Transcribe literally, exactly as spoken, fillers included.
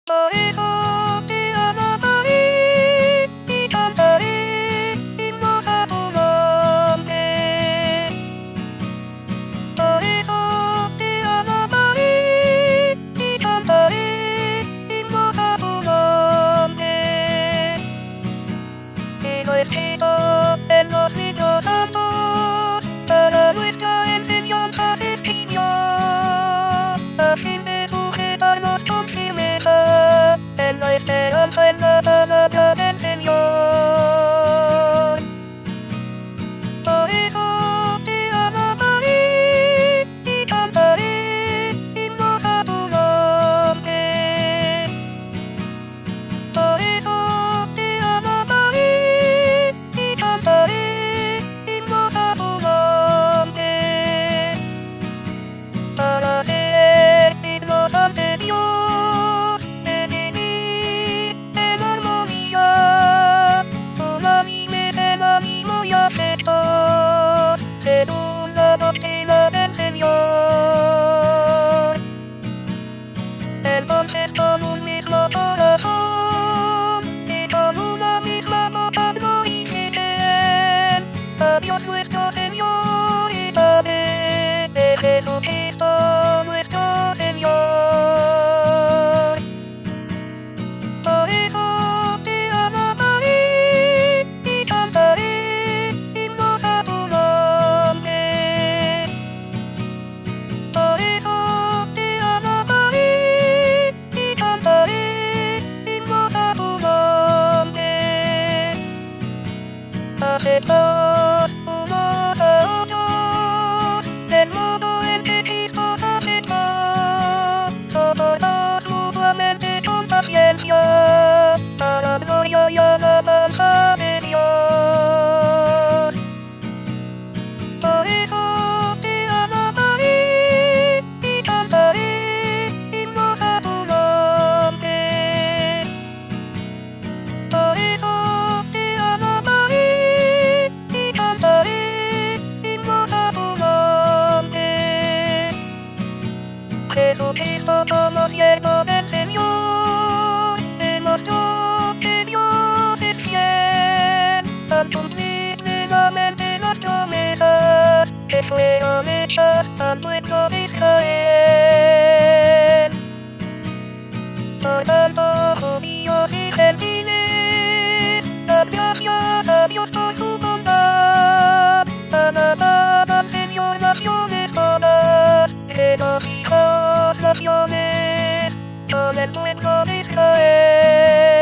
Por eso te alabaré y cantaré himnos a tu nombre. Por eso te alabaré y cantaré himnos a tu nombre. Y lo escrito en los libros santos, para nuestra enseñanza se escribió, a fin de sujetarnos con firmeza en la esperanza en la palabra del Señor. Por eso te alabaré y cantaré himnos a tu nombre. Por eso te alabaré y cantaré himnos a tu nombre. Para ser dignos ante Dios, de vivir en armonía, unánimes en ánimo y afectos, según la doctrina del Señor. Entonces con un mismo corazón y con una misma boca glorifiquen a Dios nuestro Señor y Padre, de Jesucristo nuestro Señor. Por eso te alabaré y cantaré himnos a tu nombre. Por eso te alabaré y cantaré himnos a tu nombre. Aceptaos unos a otros del modo en que Cristo os aceptó. Soportaos mutuamente con paciencia, para gloria y alabanza de Dios. Por eso te alabaré y cantaré himnos a tu nombre. Por eso te alabaré y cantaré himnos a tu nombre. Jesucristo como siervo del Señor demostró que Dios es fiel al cumplir plenamente las promesas que fueron hechas al pueblo de Israel. Por tanto, judíos y gentiles, dad gracias a Dios por su bondad. Alabad al Señor naciones todas, regocijaos naciones, con el pueblo de Israel.